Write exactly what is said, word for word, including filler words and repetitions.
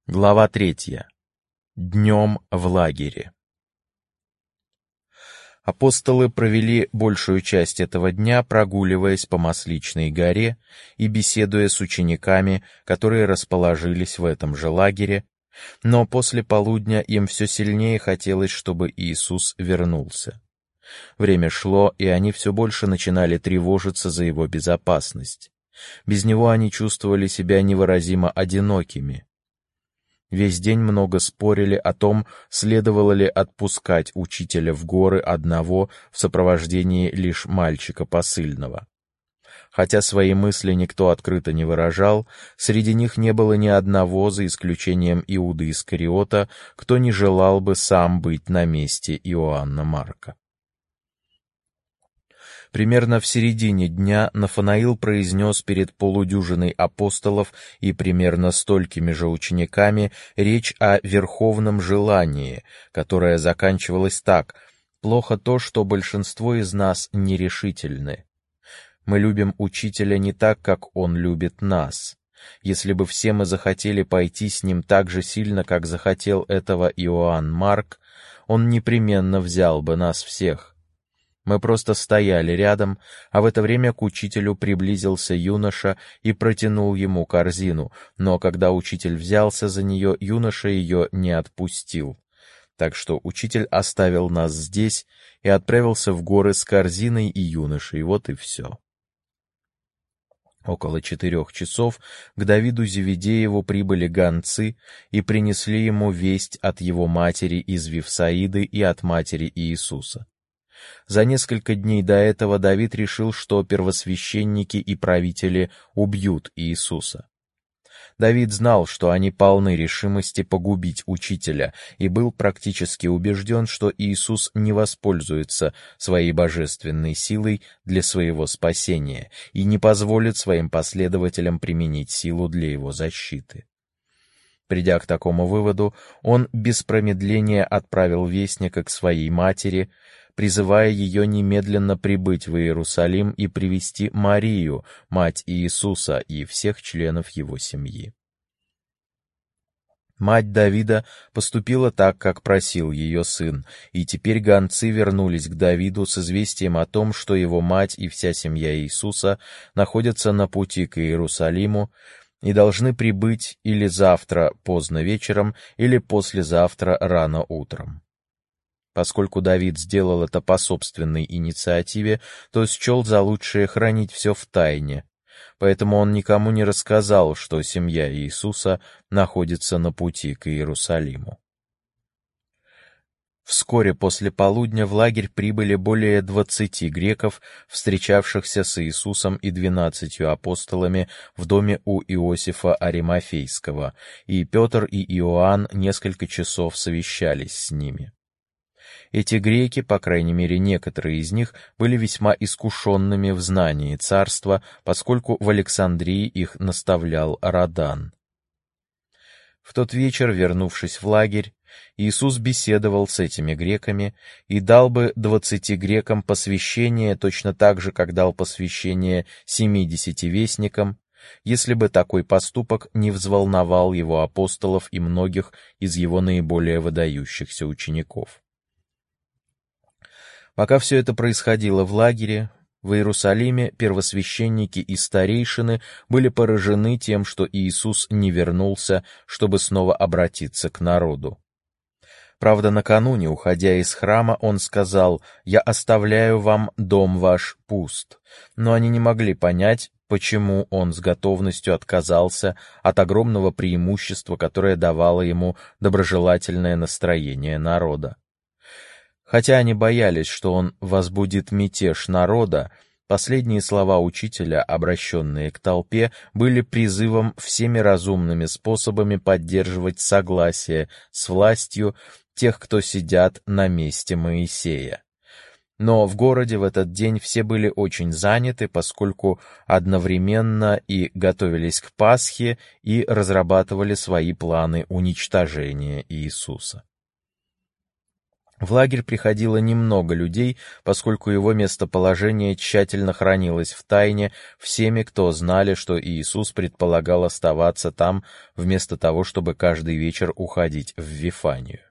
Глава третья. Днем в лагере. Апостолы провели большую часть этого дня, прогуливаясь по Масличной горе и беседуя с учениками, которые расположились в этом же лагере, но после полудня им все сильнее хотелось, чтобы Иисус вернулся. Время шло, и они все больше начинали тревожиться за его безопасность. Без него они чувствовали себя невыразимо одинокими. Весь день много спорили о том, следовало ли отпускать учителя в горы одного в сопровождении лишь мальчика посыльного. Хотя свои мысли никто открыто не выражал, среди них не было ни одного, за исключением Иуды Искариота, кто не желал бы сам быть на месте Иоанна Марка. Примерно в середине дня Нафанаил произнес перед полудюжиной апостолов и примерно столькими же учениками речь о верховном желании, которая заканчивалась так: «Плохо то, что большинство из нас нерешительны. Мы любим учителя не так, как он любит нас. Если бы все мы захотели пойти с ним так же сильно, как захотел этого Иоанн Марк, он непременно взял бы нас всех. Мы просто стояли рядом, а в это время к учителю приблизился юноша и протянул ему корзину, но когда учитель взялся за нее, юноша ее не отпустил. Так что учитель оставил нас здесь и отправился в горы с корзиной и юношей, вот и все». Около четырех часов к Давиду Зеведееву прибыли гонцы и принесли ему весть от его матери из Вифсаиды и от матери Иисуса. За несколько дней до этого Давид решил, что первосвященники и правители убьют Иисуса. Давид знал, что они полны решимости погубить учителя, и был практически убежден, что Иисус не воспользуется своей божественной силой для своего спасения и не позволит своим последователям применить силу для его защиты. Придя к такому выводу, он без промедления отправил вестника к своей матери, призывая ее немедленно прибыть в Иерусалим и привести Марию, мать Иисуса, и всех членов его семьи. Мать Давида поступила так, как просил ее сын, и теперь гонцы вернулись к Давиду с известием о том, что его мать и вся семья Иисуса находятся на пути к Иерусалиму и должны прибыть или завтра поздно вечером, или послезавтра рано утром. Поскольку Давид сделал это по собственной инициативе, то счел за лучшее хранить все в тайне, поэтому он никому не рассказал, что семья Иисуса находится на пути к Иерусалиму. Вскоре после полудня в лагерь прибыли более двадцати греков, встречавшихся с Иисусом и двенадцатью апостолами в доме у Иосифа Аримафейского, и Петр и Иоанн несколько часов совещались с ними. Эти греки, по крайней мере некоторые из них, были весьма искушенными в знании царства, поскольку в Александрии их наставлял Родан. В тот вечер, вернувшись в лагерь, Иисус беседовал с этими греками и дал бы двадцати грекам посвящение точно так же, как дал посвящение семидесяти вестникам, если бы такой поступок не взволновал его апостолов и многих из его наиболее выдающихся учеников. Пока все это происходило в лагере, в Иерусалиме первосвященники и старейшины были поражены тем, что Иисус не вернулся, чтобы снова обратиться к народу. Правда, накануне, уходя из храма, он сказал: «Я оставляю вам дом ваш пуст», но они не могли понять, почему он с готовностью отказался от огромного преимущества, которое давало ему доброжелательное настроение народа. Хотя они боялись, что он возбудит мятеж народа, последние слова учителя, обращенные к толпе, были призывом всеми разумными способами поддерживать согласие с властью тех, кто сидят на месте Моисея. Но в городе в этот день все были очень заняты, поскольку одновременно и готовились к Пасхе, и разрабатывали свои планы уничтожения Иисуса. В лагерь приходило немного людей, поскольку его местоположение тщательно хранилось в тайне всеми, кто знали, что Иисус предполагал оставаться там, вместо того, чтобы каждый вечер уходить в Вифанию.